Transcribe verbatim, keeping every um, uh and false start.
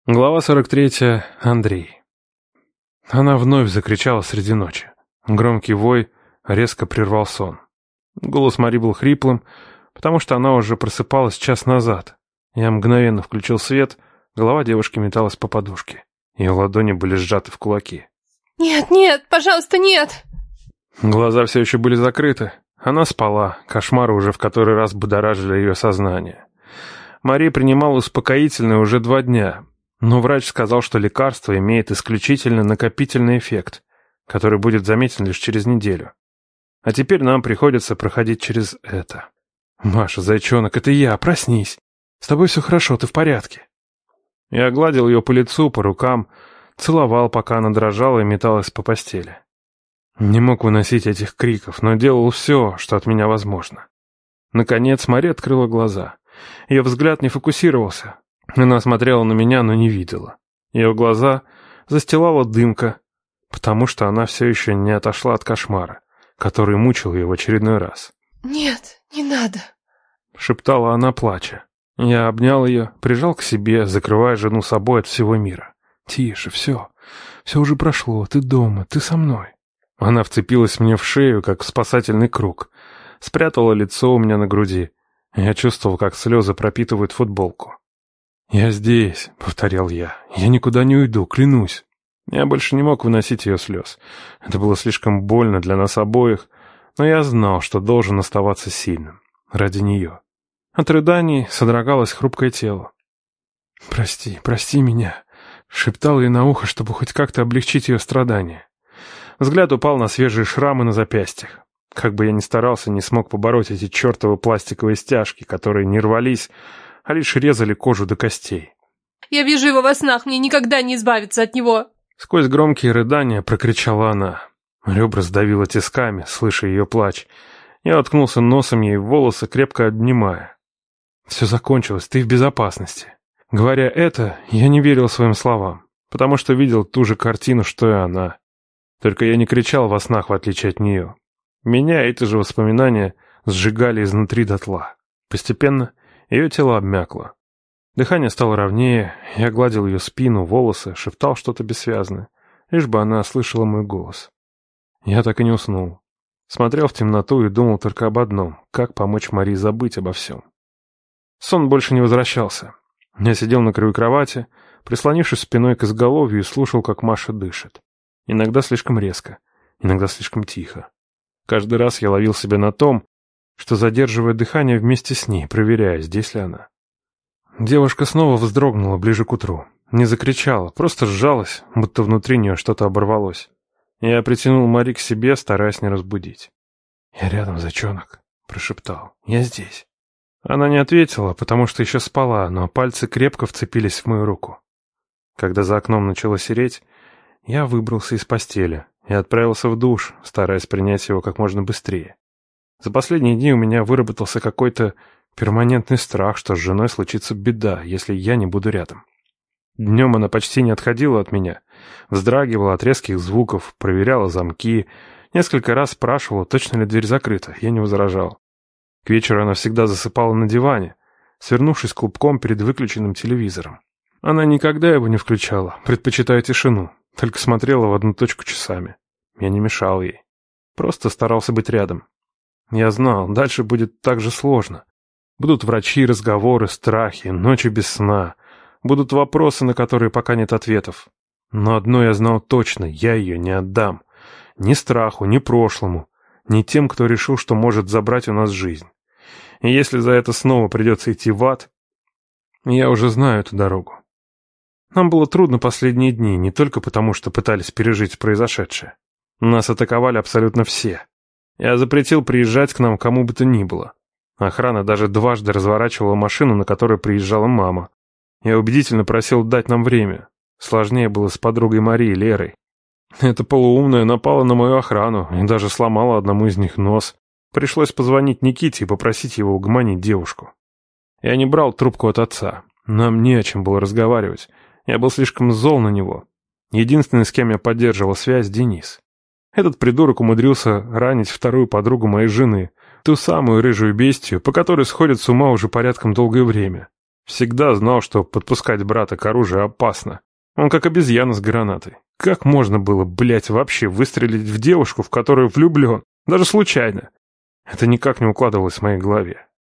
Глава сорок третья. Андрей. Она вновь закричала среди ночи. Громкий вой резко прервал сон. Голос Мари был хриплым, потому что она уже просыпалась час назад. Я мгновенно включил свет, голова девушки металась по подушке. Ее ладони были сжаты в кулаки. «Нет, нет, пожалуйста, нет!» Глаза все еще были закрыты. Она спала, кошмары уже в который раз будоражили ее сознание. Мари принимала успокоительное уже два дня. Но врач сказал, что лекарство имеет исключительно накопительный эффект, который будет заметен лишь через неделю. А теперь нам приходится проходить через это. «Маша, зайчонок, это я, проснись. С тобой все хорошо, ты в порядке». Я гладил ее по лицу, по рукам, целовал, пока она дрожала и металась по постели. Не мог выносить этих криков, но делал все, что от меня возможно. Наконец Мария открыла глаза. Ее взгляд не фокусировался. Она смотрела на меня, но не видела. Ее глаза застилала дымка, потому что она все еще не отошла от кошмара, который мучил ее в очередной раз. «Нет, не надо», — шептала она, плача. Я обнял ее, прижал к себе, закрывая жену собой от всего мира. «Тише, все. Все уже прошло. Ты дома, ты со мной». Она вцепилась мне в шею, как в спасательный круг. Спрятала лицо у меня на груди. Я чувствовал, как слезы пропитывают футболку. «Я здесь», — повторял я. «Я никуда не уйду, клянусь». Я больше не мог выносить ее слез. Это было слишком больно для нас обоих, но я знал, что должен оставаться сильным. Ради нее. От рыданий содрогалось хрупкое тело. «Прости, прости меня», — шептал ей на ухо, чтобы хоть как-то облегчить ее страдания. Взгляд упал на свежие шрамы на запястьях. Как бы я ни старался, не смог побороть эти чертовы пластиковые стяжки, которые не рвались, а лишь резали кожу до костей. «Я вижу его во снах, мне никогда не избавиться от него!» Сквозь громкие рыдания прокричала она. Ребра сдавило тисками, слыша ее плач. Я уткнулся носом ей в волосы, крепко обнимая. «Все закончилось, ты в безопасности». Говоря это, я не верил своим словам, потому что видел ту же картину, что и она. Только я не кричал во снах, в отличие от нее. Меня эти же воспоминания сжигали изнутри дотла. Постепенно ее тело обмякло. Дыхание стало ровнее, я гладил ее спину, волосы, шептал что-то бессвязное, лишь бы она слышала мой голос. Я так и не уснул. Смотрел в темноту и думал только об одном — как помочь Марии забыть обо всем. Сон больше не возвращался. Я сидел на краю кровати, прислонившись спиной к изголовью, и слушал, как Маша дышит. Иногда слишком резко, иногда слишком тихо. Каждый раз я ловил себя на том, что задерживая дыхание вместе с ней, проверяя, здесь ли она. Девушка снова вздрогнула ближе к утру. Не закричала, просто сжалась, будто внутри нее что-то оборвалось. Я притянул Мари к себе, стараясь не разбудить. «Я рядом, зайчонок», — прошептал. «Я здесь». Она не ответила, потому что еще спала, но пальцы крепко вцепились в мою руку. Когда за окном начало сереть, я выбрался из постели и отправился в душ, стараясь принять его как можно быстрее. За последние дни у меня выработался какой-то перманентный страх, что с женой случится беда, если я не буду рядом. Днем она почти не отходила от меня, вздрагивала от резких звуков, проверяла замки, несколько раз спрашивала, точно ли дверь закрыта, я не возражал. К вечеру она всегда засыпала на диване, свернувшись клубком перед выключенным телевизором. Она никогда его не включала, предпочитая тишину, только смотрела в одну точку часами. Я не мешал ей, просто старался быть рядом. Я знал, дальше будет так же сложно. Будут врачи, разговоры, страхи, ночи без сна. Будут вопросы, на которые пока нет ответов. Но одно я знал точно, я ее не отдам. Ни страху, ни прошлому, ни тем, кто решил, что может забрать у нас жизнь. И если за это снова придется идти в ад, я уже знаю эту дорогу. Нам было трудно последние дни, не только потому, что пытались пережить произошедшее. Нас атаковали абсолютно все. Я запретил приезжать к нам кому бы то ни было. Охрана даже дважды разворачивала машину, на которой приезжала мама. Я убедительно просил дать нам время. Сложнее было с подругой Марией, Лерой. Эта полуумная напала на мою охрану и даже сломала одному из них нос. Пришлось позвонить Никите и попросить его угомонить девушку. Я не брал трубку от отца. Нам не о чем было разговаривать. Я был слишком зол на него. Единственный, с кем я поддерживал связь, Денис. Этот придурок умудрился ранить вторую подругу моей жены, ту самую рыжую бестию, по которой сходят с ума уже порядком долгое время. Всегда знал, что подпускать брата к оружию опасно. Он как обезьяна с гранатой. Как можно было, блядь, вообще выстрелить в девушку, в которую влюблен? Даже случайно. Это никак не укладывалось в моей голове.